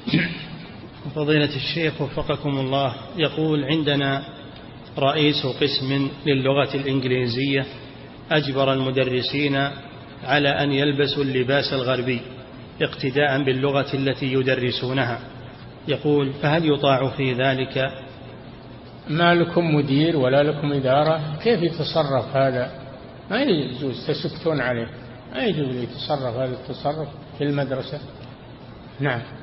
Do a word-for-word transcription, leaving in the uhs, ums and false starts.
فضيلة الشيخ وفقكم الله، يقول: عندنا رئيس قسم للغة الإنجليزية أجبر المدرسين على أن يلبسوا اللباس الغربي اقتداء باللغة التي يدرسونها. يقول: فهل يطاع في ذلك؟ ما لكم مدير ولا لكم إدارة، كيف يتصرف هذا؟ ما يجوز، تسكتون عليه، ما يجوز يتصرف هذا التصرف في المدرسة. نعم.